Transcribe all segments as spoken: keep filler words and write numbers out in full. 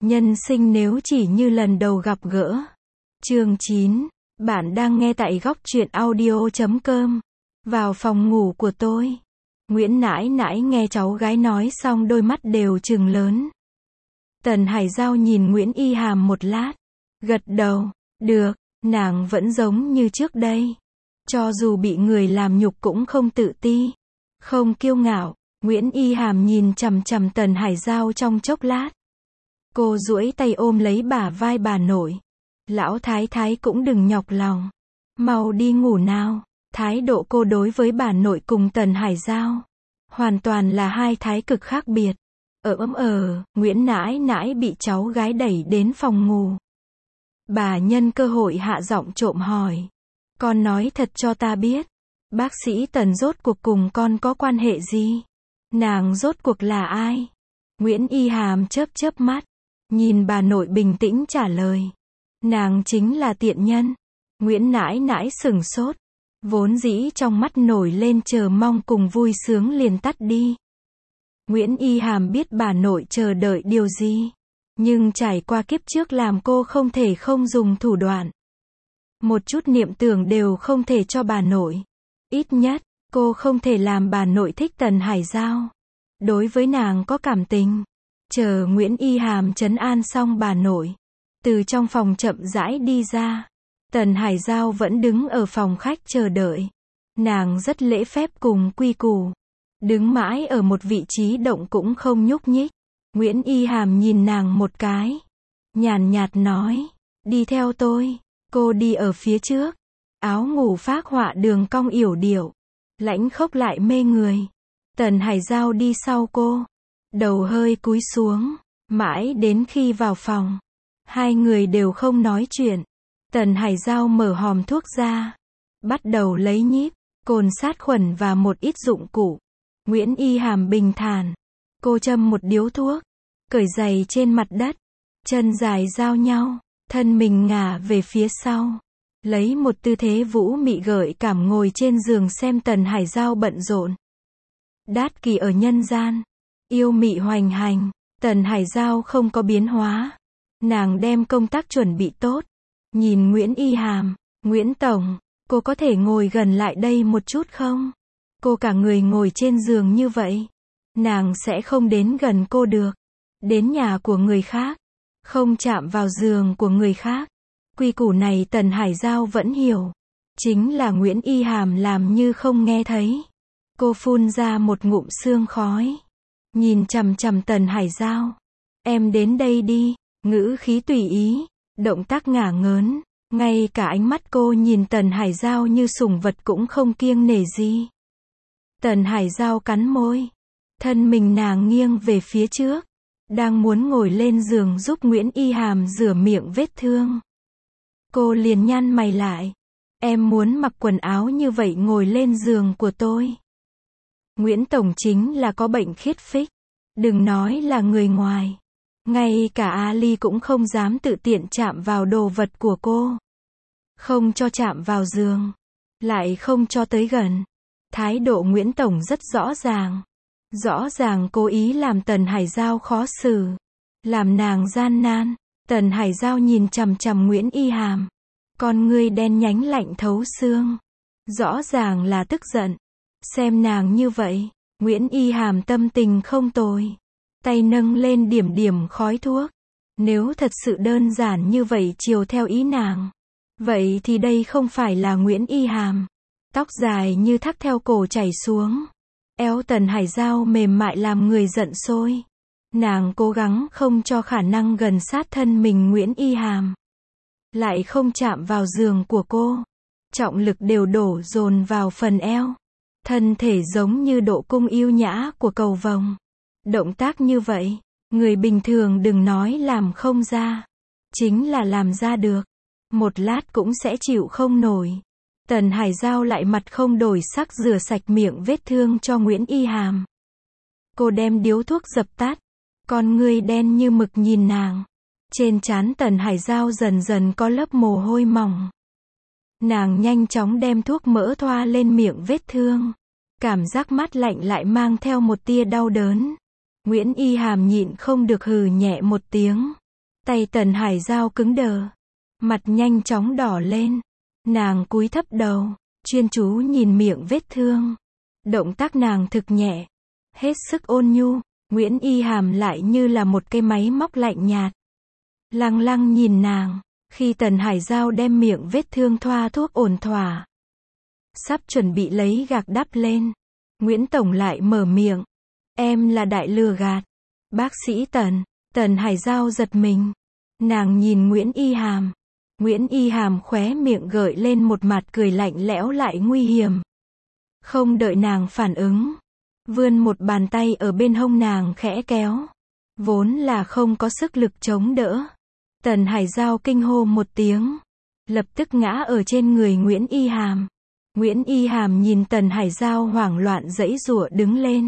Nhân sinh nếu chỉ như lần đầu gặp gỡ. Chương chín. Bạn đang nghe tại góc truyện audio chấm com. Vào phòng ngủ của tôi. Nguyễn nãi nãi nghe cháu gái nói xong đôi mắt đều trừng lớn. Tần Hải Giao nhìn Nguyễn Y Hàm một lát. Gật đầu. Được, nàng vẫn giống như trước đây. Cho dù bị người làm nhục cũng không tự ti. Không kiêu ngạo. Nguyễn Y Hàm nhìn chằm chằm Tần Hải Giao trong chốc lát. Cô duỗi tay ôm lấy bả vai bà nội. Lão thái thái cũng đừng nhọc lòng. Mau đi ngủ nào. Thái độ cô đối với bà nội cùng Tần Hải Giao hoàn toàn là hai thái cực khác biệt. Ở ấm ờ, Nguyễn nãi nãi bị cháu gái đẩy đến phòng ngủ. Bà nhân cơ hội hạ giọng trộm hỏi. Con nói thật cho ta biết. Bác sĩ Tần rốt cuộc cùng con có quan hệ gì? Nàng rốt cuộc là ai? Nguyễn Y Hàm chớp chớp mắt. Nhìn bà nội bình tĩnh trả lời. Nàng chính là tiện nhân. Nguyễn nãi nãi sửng sốt. Vốn dĩ trong mắt nổi lên chờ mong cùng vui sướng liền tắt đi. Nguyễn Y Hàm biết bà nội chờ đợi điều gì. Nhưng trải qua kiếp trước làm cô không thể không dùng thủ đoạn. Một chút niệm tưởng đều không thể cho bà nội. Ít nhất, cô không thể làm bà nội thích Tần Hải Giao. Đối với nàng có cảm tình. Chờ Nguyễn Y Hàm trấn an xong bà nội. Từ trong phòng chậm rãi đi ra. Tần Hải Giao vẫn đứng ở phòng khách chờ đợi. Nàng rất lễ phép cùng quy củ. Đứng mãi ở một vị trí động cũng không nhúc nhích. Nguyễn Y Hàm nhìn nàng một cái. Nhàn nhạt nói. Đi theo tôi. Cô đi ở phía trước. Áo ngủ phác họa đường cong yểu điệu. Lãnh khốc lại mê người. Tần Hải Giao đi sau cô. Đầu hơi cúi xuống. Mãi đến khi vào phòng. Hai người đều không nói chuyện. Tần Hải Giao mở hòm thuốc ra. Bắt đầu lấy nhíp, cồn sát khuẩn và một ít dụng cụ. Nguyễn Y Hàm bình thản. Cô châm một điếu thuốc. Cởi giày trên mặt đất. Chân dài giao nhau. Thân mình ngả về phía sau. Lấy một tư thế vũ mị gợi cảm ngồi trên giường xem Tần Hải Giao bận rộn. Đát kỳ ở nhân gian. Yêu mị hoành hành. Tần Hải Giao không có biến hóa. Nàng đem công tác chuẩn bị tốt. Nhìn Nguyễn Y Hàm. Nguyễn Tổng, cô có thể ngồi gần lại đây một chút không? Cô cả người ngồi trên giường như vậy. Nàng sẽ không đến gần cô được. Đến nhà của người khác. Không chạm vào giường của người khác. Quy củ này Tần Hải Giao vẫn hiểu. Chính là Nguyễn Y Hàm làm như không nghe thấy. Cô phun ra một ngụm sương khói. Nhìn chằm chằm Tần Hải Giao. Em đến đây đi. Ngữ khí tùy ý. Động tác ngả ngớn. Ngay cả ánh mắt cô nhìn Tần Hải Giao như sủng vật cũng không kiêng nể gì. Tần Hải Giao cắn môi. Thân mình nàng nghiêng về phía trước. Đang muốn ngồi lên giường giúp Nguyễn Y Hàm rửa miệng vết thương. Cô liền nhăn mày lại. Em muốn mặc quần áo như vậy ngồi lên giường của tôi. Nguyễn Tổng chính là có bệnh khiết phích. Đừng nói là người ngoài. Ngay cả Ali cũng không dám tự tiện chạm vào đồ vật của cô. Không cho chạm vào giường. Lại không cho tới gần. Thái độ Nguyễn Tổng rất rõ ràng. Rõ ràng cố ý làm Tần Hải Giao khó xử. Làm nàng gian nan. Tần Hải Giao nhìn chằm chằm Nguyễn Y Hàm. Con ngươi đen nhánh lạnh thấu xương. Rõ ràng là tức giận. Xem nàng như vậy. Nguyễn Y Hàm tâm tình không tồi. Tay nâng lên điểm điểm khói thuốc. Nếu thật sự đơn giản như vậy chiều theo ý nàng. Vậy thì đây không phải là Nguyễn Y Hàm. Tóc dài như thác theo cổ chảy xuống. Eo Tần Hải Giao mềm mại làm người giận sôi. Nàng cố gắng không cho khả năng gần sát thân mình Nguyễn Y Hàm. Lại không chạm vào giường của cô. Trọng lực đều đổ dồn vào phần eo. Thân thể giống như độ cung yêu nhã của cầu vồng. Động tác như vậy, người bình thường đừng nói làm không ra. Chính là làm ra được. Một lát cũng sẽ chịu không nổi. Tần Hải Giao lại mặt không đổi sắc rửa sạch miệng vết thương cho Nguyễn Y Hàm. Cô đem điếu thuốc dập tắt. Con ngươi đen như mực nhìn nàng. Trên trán Tần Hải Giao dần dần có lớp mồ hôi mỏng. Nàng nhanh chóng đem thuốc mỡ thoa lên miệng vết thương. Cảm giác mát lạnh lại mang theo một tia đau đớn. Nguyễn Y Hàm nhịn không được hừ nhẹ một tiếng. Tay Tần Hải Giao cứng đờ. Mặt nhanh chóng đỏ lên. Nàng cúi thấp đầu, chuyên chú nhìn miệng vết thương. Động tác nàng thực nhẹ, hết sức ôn nhu. Nguyễn Y Hàm lại như là một cái máy móc lạnh nhạt. Lăng lăng nhìn nàng, khi Tần Hải Giao đem miệng vết thương thoa thuốc ổn thỏa. Sắp chuẩn bị lấy gạc đắp lên. Nguyễn Tổng lại mở miệng. Em là đại lừa gạt. Bác sĩ Tần. Tần Hải Giao giật mình. Nàng nhìn Nguyễn Y Hàm. Nguyễn Y Hàm khóe miệng gợi lên một mặt cười lạnh lẽo lại nguy hiểm. Không đợi nàng phản ứng, vươn một bàn tay ở bên hông nàng khẽ kéo. Vốn là không có sức lực chống đỡ. Tần Hải Giao kinh hô một tiếng, lập tức ngã ở trên người Nguyễn Y Hàm. Nguyễn Y Hàm nhìn Tần Hải Giao hoảng loạn giãy giụa đứng lên.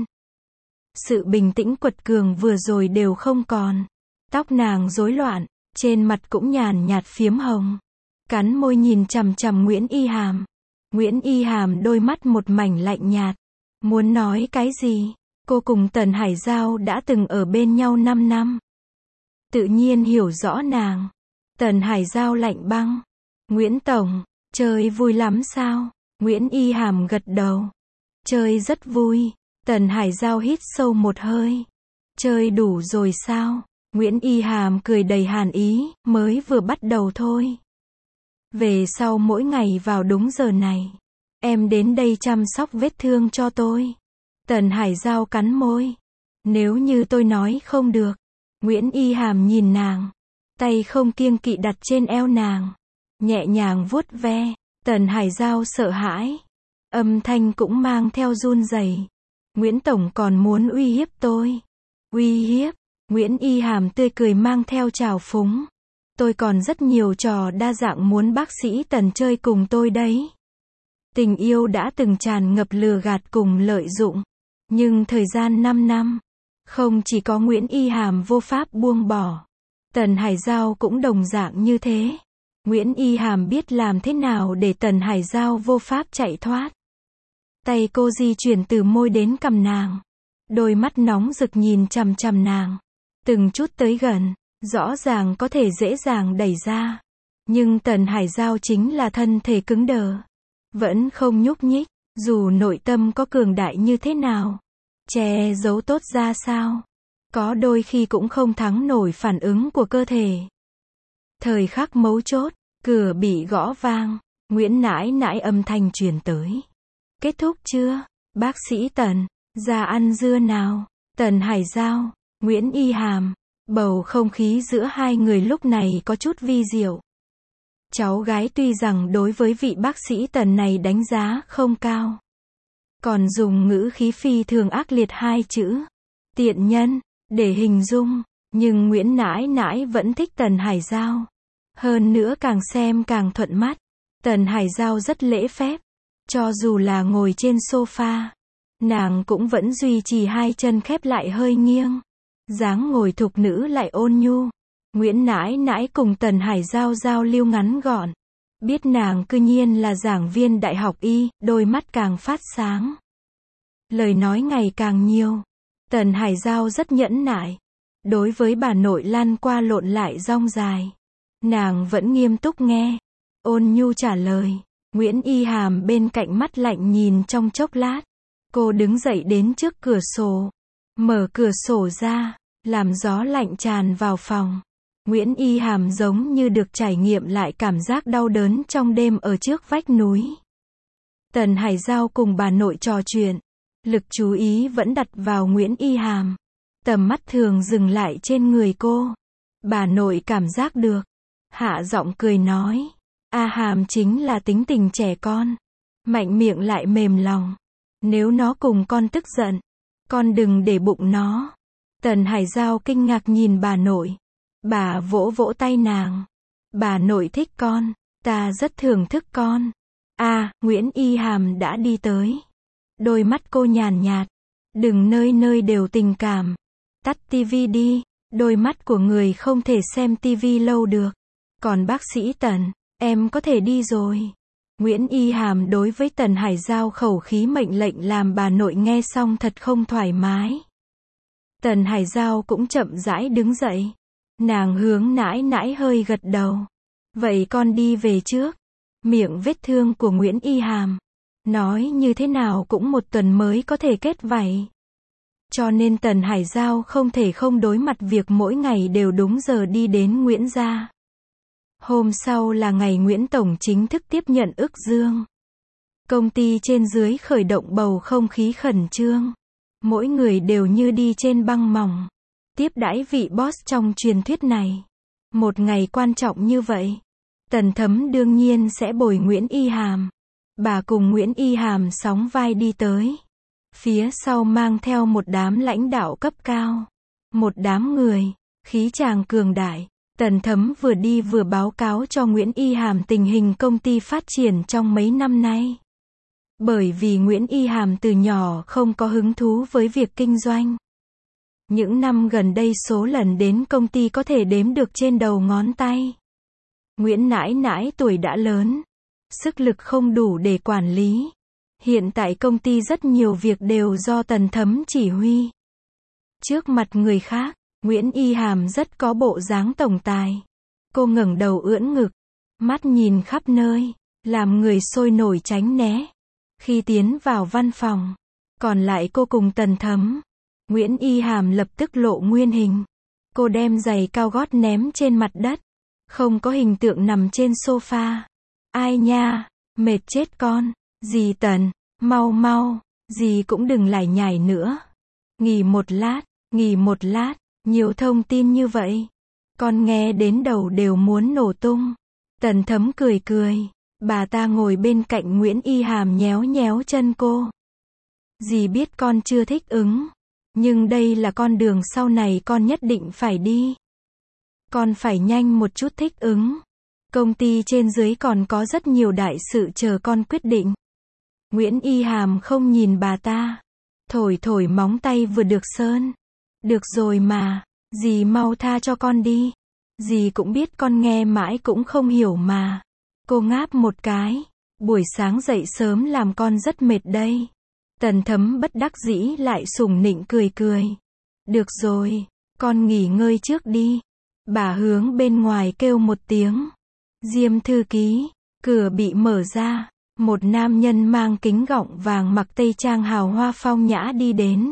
Sự bình tĩnh quật cường vừa rồi đều không còn. Tóc nàng rối loạn, trên mặt cũng nhàn nhạt phiếm hồng. Cắn môi nhìn chằm chằm Nguyễn Y Hàm. Nguyễn Y Hàm đôi mắt một mảnh lạnh nhạt. Muốn nói cái gì? Cô cùng Tần Hải Giao đã từng ở bên nhau năm năm. Tự nhiên hiểu rõ nàng. Tần Hải Giao lạnh băng. Nguyễn Tổng, chơi vui lắm sao? Nguyễn Y Hàm gật đầu. Chơi rất vui. Tần Hải Giao hít sâu một hơi. Chơi đủ rồi sao? Nguyễn Y Hàm cười đầy hàn ý, mới vừa bắt đầu thôi. Về sau mỗi ngày vào đúng giờ này, em đến đây chăm sóc vết thương cho tôi. Tần Hải Giao cắn môi. Nếu như tôi nói không được. Nguyễn Y Hàm nhìn nàng. Tay không kiêng kỵ đặt trên eo nàng. Nhẹ nhàng vuốt ve. Tần Hải Giao sợ hãi. Âm thanh cũng mang theo run rẩy. Nguyễn Tổng còn muốn uy hiếp tôi. Uy hiếp. Nguyễn Y Hàm tươi cười mang theo trào phúng. Tôi còn rất nhiều trò đa dạng muốn bác sĩ Tần chơi cùng tôi đấy. Tình yêu đã từng tràn ngập lừa gạt cùng lợi dụng. Nhưng thời gian năm năm, không chỉ có Nguyễn Y Hàm vô pháp buông bỏ. Tần Hải Giao cũng đồng dạng như thế. Nguyễn Y Hàm biết làm thế nào để Tần Hải Giao vô pháp chạy thoát. Tay cô di chuyển từ môi đến cằm nàng. Đôi mắt nóng rực nhìn chằm chằm nàng. Từng chút tới gần, rõ ràng có thể dễ dàng đẩy ra. Nhưng Tần Hải Giao chính là thân thể cứng đờ. Vẫn không nhúc nhích, dù nội tâm có cường đại như thế nào. Che giấu tốt ra sao. Có đôi khi cũng không thắng nổi phản ứng của cơ thể. Thời khắc mấu chốt, cửa bị gõ vang. Nguyễn nãi nãi âm thanh truyền tới. Kết thúc chưa? Bác sĩ Tần, ra ăn dưa nào. Tần Hải Giao, Nguyễn Y Hàm. Bầu không khí giữa hai người lúc này có chút vi diệu. Cháu gái tuy rằng đối với vị bác sĩ Tần này đánh giá không cao. Còn dùng ngữ khí phi thường ác liệt hai chữ. Tiện nhân, để hình dung. Nhưng Nguyễn nãi nãi vẫn thích Tần Hải Giao. Hơn nữa càng xem càng thuận mắt. Tần Hải Giao rất lễ phép. Cho dù là ngồi trên sofa, nàng cũng vẫn duy trì hai chân khép lại hơi nghiêng. Dáng ngồi thục nữ lại ôn nhu. Nguyễn nãi nãi cùng Tần Hải Giao giao lưu ngắn gọn. Biết nàng cư nhiên là giảng viên đại học y, đôi mắt càng phát sáng. Lời nói ngày càng nhiều. Tần Hải Giao rất nhẫn nại. Đối với bà nội lăn qua lộn lại rong dài, nàng vẫn nghiêm túc nghe. Ôn nhu trả lời. Nguyễn Y Hàm bên cạnh mắt lạnh nhìn trong chốc lát. Cô đứng dậy đến trước cửa sổ. Mở cửa sổ ra, làm gió lạnh tràn vào phòng. Nguyễn Y Hàm giống như được trải nghiệm lại cảm giác đau đớn trong đêm ở trước vách núi. Tần Hải Giao cùng bà nội trò chuyện. Lực chú ý vẫn đặt vào Nguyễn Y Hàm. Tầm mắt thường dừng lại trên người cô. Bà nội cảm giác được. Hạ giọng cười nói. A Hàm chính là tính tình trẻ con. Mạnh miệng lại mềm lòng. Nếu nó cùng con tức giận, con đừng để bụng nó. Tần Hải Giao kinh ngạc nhìn bà nội. Bà vỗ vỗ tay nàng. Bà nội thích con. Ta rất thưởng thức con. À, Nguyễn Y Hàm đã đi tới. Đôi mắt cô nhàn nhạt. Đừng nơi nơi đều tình cảm. Tắt tivi đi. Đôi mắt của người không thể xem tivi lâu được. Còn bác sĩ Tần, em có thể đi rồi. Nguyễn Y Hàm đối với Tần Hải Giao khẩu khí mệnh lệnh làm bà nội nghe xong thật không thoải mái. Tần Hải Giao cũng chậm rãi đứng dậy. Nàng hướng nãi nãi hơi gật đầu. Vậy con đi về trước. Miệng vết thương của Nguyễn Y Hàm. Nói như thế nào cũng một tuần mới có thể kết vảy. Cho nên Tần Hải Giao không thể không đối mặt việc mỗi ngày đều đúng giờ đi đến Nguyễn gia. Hôm sau là ngày Nguyễn Tổng chính thức tiếp nhận ức dương. Công ty trên dưới khởi động bầu không khí khẩn trương. Mỗi người đều như đi trên băng mỏng. Tiếp đãi vị boss trong truyền thuyết này. Một ngày quan trọng như vậy. Tần Thấm đương nhiên sẽ bồi Nguyễn Y Hàm. Bà cùng Nguyễn Y Hàm sóng vai đi tới. Phía sau mang theo một đám lãnh đạo cấp cao. Một đám người, khí tràng cường đại. Tần Thấm vừa đi vừa báo cáo cho Nguyễn Y Hàm tình hình công ty phát triển trong mấy năm nay. Bởi vì Nguyễn Y Hàm từ nhỏ không có hứng thú với việc kinh doanh. Những năm gần đây số lần đến công ty có thể đếm được trên đầu ngón tay. Nguyễn nãi nãi tuổi đã lớn. Sức lực không đủ để quản lý. Hiện tại công ty rất nhiều việc đều do Tần Thấm chỉ huy. Trước mặt người khác, Nguyễn Y Hàm rất có bộ dáng tổng tài. Cô ngẩng đầu ưỡn ngực, mắt nhìn khắp nơi, làm người sôi nổi tránh né. Khi tiến vào văn phòng, còn lại cô cùng Tần Thấm. Nguyễn Y Hàm lập tức lộ nguyên hình. Cô đem giày cao gót ném trên mặt đất. Không có hình tượng nằm trên sofa. Ai nha, mệt chết con. Dì Tần, mau mau, dì cũng đừng lải nhải nữa. Nghỉ một lát, nghỉ một lát, nhiều thông tin như vậy. Con nghe đến đầu đều muốn nổ tung. Tần Thấm cười cười. Bà ta ngồi bên cạnh Nguyễn Y Hàm nhéo nhéo chân cô. Dì biết con chưa thích ứng. Nhưng đây là con đường sau này con nhất định phải đi. Con phải nhanh một chút thích ứng. Công ty trên dưới còn có rất nhiều đại sự chờ con quyết định. Nguyễn Y Hàm không nhìn bà ta. Thổi thổi móng tay vừa được sơn. Được rồi mà, dì mau tha cho con đi. Dì cũng biết con nghe mãi cũng không hiểu mà. Cô ngáp một cái. Buổi sáng dậy sớm làm con rất mệt đây. Tần Thấm bất đắc dĩ lại sủng nịnh cười cười. Được rồi, con nghỉ ngơi trước đi. Bà hướng bên ngoài kêu một tiếng. Diêm thư ký, cửa bị mở ra. Một nam nhân mang kính gọng vàng mặc tây trang hào hoa phong nhã đi đến.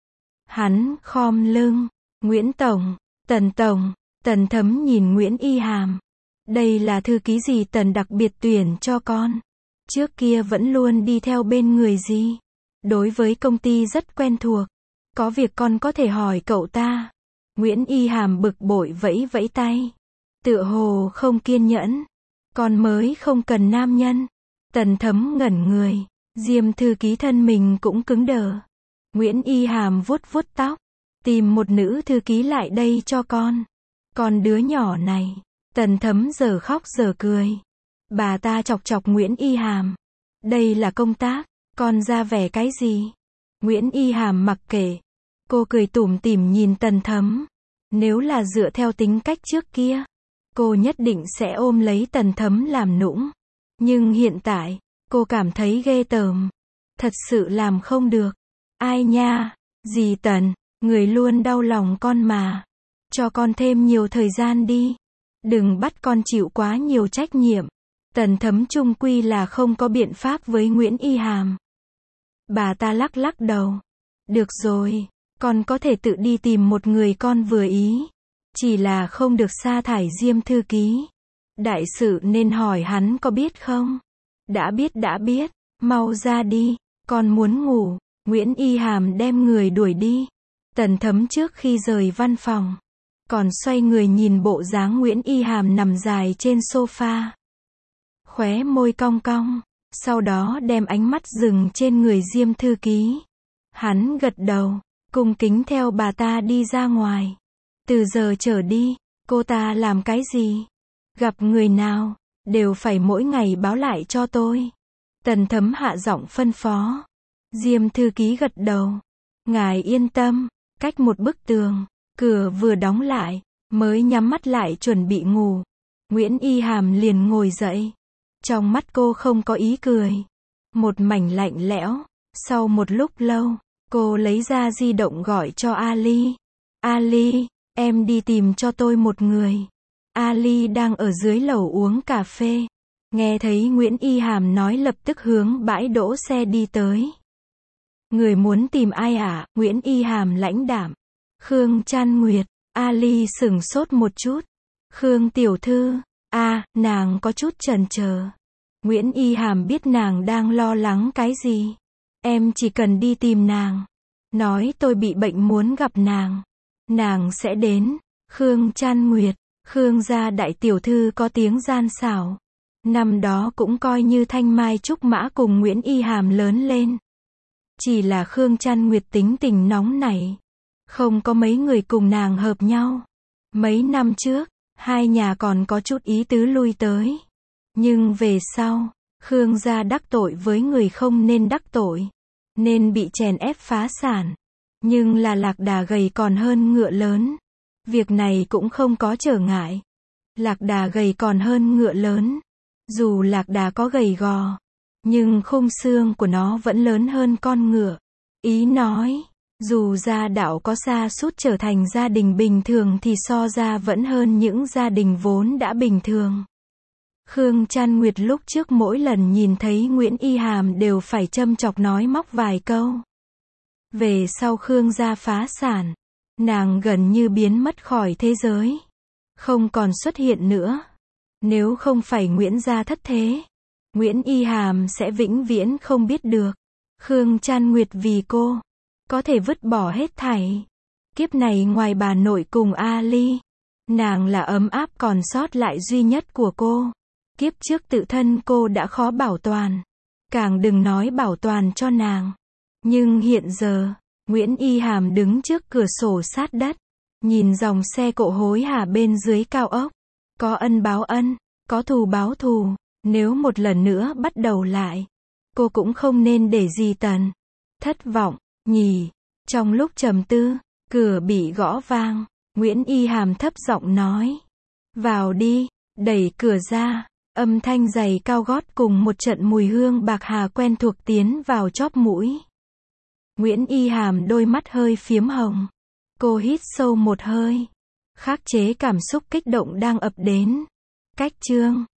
Hắn khom lưng. Nguyễn Tổng, Tần Tổng. Tần Thấm nhìn Nguyễn Y Hàm. Đây là thư ký gì Tần đặc biệt tuyển cho con. Trước kia vẫn luôn đi theo bên người gì. Đối với công ty rất quen thuộc. Có việc con có thể hỏi cậu ta. Nguyễn Y Hàm bực bội vẫy vẫy tay. Tựa hồ không kiên nhẫn. Con mới không cần nam nhân. Tần Thấm ngẩn người. Diêm thư ký thân mình cũng cứng đờ. Nguyễn Y Hàm vuốt vuốt tóc. Tìm một nữ thư ký lại đây cho con. Còn đứa nhỏ này. Tần Thấm giờ khóc giờ cười. Bà ta chọc chọc Nguyễn Y Hàm. Đây là công tác. Con ra vẻ cái gì? Nguyễn Y Hàm mặc kệ. Cô cười tủm tỉm nhìn Tần Thấm. Nếu là dựa theo tính cách trước kia, cô nhất định sẽ ôm lấy Tần Thấm làm nũng. Nhưng hiện tại, cô cảm thấy ghê tởm. Thật sự làm không được. Ai nha, dì Tần, người luôn đau lòng con mà. Cho con thêm nhiều thời gian đi. Đừng bắt con chịu quá nhiều trách nhiệm. Tần Thấm chung quy là không có biện pháp với Nguyễn Y Hàm. Bà ta lắc lắc đầu. Được rồi, con có thể tự đi tìm một người con vừa ý. Chỉ là không được sa thải Diêm thư ký. Đại sự nên hỏi hắn có biết không? Đã biết đã biết, mau ra đi, con muốn ngủ. Nguyễn Y Hàm đem người đuổi đi. Tần Thấm trước khi rời văn phòng, còn xoay người nhìn bộ dáng Nguyễn Y Hàm nằm dài trên sofa. Khóe môi cong cong, sau đó đem ánh mắt dừng trên người Diêm thư ký. Hắn gật đầu, cung kính theo bà ta đi ra ngoài. Từ giờ trở đi, cô ta làm cái gì? Gặp người nào, đều phải mỗi ngày báo lại cho tôi. Tần Thấm hạ giọng phân phó. Diêm thư ký gật đầu. Ngài yên tâm, cách một bức tường, cửa vừa đóng lại, mới nhắm mắt lại chuẩn bị ngủ. Nguyễn Y Hàm liền ngồi dậy. Trong mắt cô không có ý cười. Một mảnh lạnh lẽo. Sau một lúc lâu, cô lấy ra di động gọi cho Ali. Ali, Em đi tìm cho tôi một người. Ali đang ở dưới lầu uống cà phê. Nghe thấy Nguyễn Y Hàm nói lập tức hướng bãi đỗ xe đi tới. Người muốn tìm ai ạ? À? Nguyễn Y Hàm lãnh đạm. Khương Trăn Nguyệt. Ali sửng sốt một chút. Khương tiểu thư. a à, nàng có chút chần chờ. Nguyễn Y Hàm biết nàng đang lo lắng cái gì. Em chỉ cần đi tìm nàng. Nói tôi bị bệnh muốn gặp nàng. Nàng sẽ đến. Khương Trăn Nguyệt. Khương gia đại tiểu thư có tiếng gian xảo. Năm đó cũng coi như thanh mai trúc mã cùng Nguyễn Y Hàm lớn lên. Chỉ là Khương Trăn Nguyệt tính tình nóng nảy. Không có mấy người cùng nàng hợp nhau. Mấy năm trước, hai nhà còn có chút ý tứ lui tới. Nhưng về sau, Khương gia đắc tội với người không nên đắc tội. Nên bị chèn ép phá sản. Nhưng là Lạc Đà gầy còn hơn ngựa lớn. Việc này cũng không có trở ngại. Lạc Đà gầy còn hơn ngựa lớn. Dù Lạc Đà có gầy gò, nhưng khung xương của nó vẫn lớn hơn con ngựa. Ý nói, dù gia đạo có sa sút trở thành gia đình bình thường thì so ra vẫn hơn những gia đình vốn đã bình thường. Khương Trăn Nguyệt lúc trước mỗi lần nhìn thấy Nguyễn Y Hàm đều phải châm chọc nói móc vài câu. Về sau Khương gia phá sản, nàng gần như biến mất khỏi thế giới. Không còn xuất hiện nữa. Nếu không phải Nguyễn gia thất thế, Nguyễn Y Hàm sẽ vĩnh viễn không biết được. Khương Trăn Nguyệt vì cô, có thể vứt bỏ hết thảy. Kiếp này ngoài bà nội cùng Ali, nàng là ấm áp còn sót lại duy nhất của cô. Kiếp trước tự thân cô đã khó bảo toàn. Càng đừng nói bảo toàn cho nàng. Nhưng hiện giờ, Nguyễn Y Hàm đứng trước cửa sổ sát đất. Nhìn dòng xe cộ hối hả bên dưới cao ốc. Có ân báo ân, có thù báo thù. Nếu một lần nữa bắt đầu lại, cô cũng không nên để gì Tần thất vọng, nhỉ. Trong lúc trầm tư, cửa bị gõ vang. Nguyễn Y Hàm thấp giọng nói. Vào đi, đẩy cửa ra. Âm thanh giày cao gót cùng một trận mùi hương bạc hà quen thuộc tiến vào chóp mũi. Nguyễn Y Hàm đôi mắt hơi phiếm hồng. Cô hít sâu một hơi. Khắc chế cảm xúc kích động đang ập đến. Cách chương